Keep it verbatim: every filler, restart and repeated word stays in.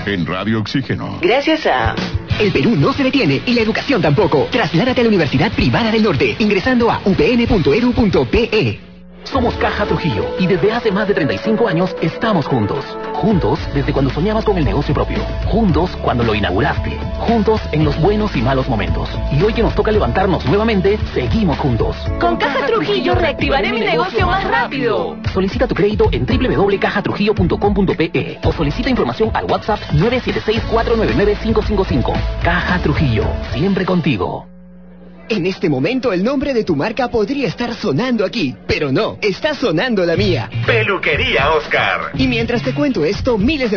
en Radio Oxígeno. Gracias a... El Perú no se detiene y la educación tampoco. Trasládate a la Universidad Privada del Norte ingresando a u p n punto e d u punto p e. Somos Caja Trujillo y desde hace más de treinta y cinco años estamos juntos. Juntos desde cuando soñabas con el negocio propio. Juntos cuando lo inauguraste. Juntos en los buenos y malos momentos. Y hoy que nos toca levantarnos nuevamente, seguimos juntos. Con Caja Trujillo reactivaré mi negocio más rápido. Solicita tu crédito en w w w punto caja trujillo punto com punto p e o solicita información al WhatsApp nueve siete seis, cuatro nueve nueve, cinco cinco cinco. Caja Trujillo, siempre contigo. En este momento el nombre de tu marca podría estar sonando aquí, pero no, está sonando la mía. Peluquería Oscar. Y mientras te cuento esto, miles de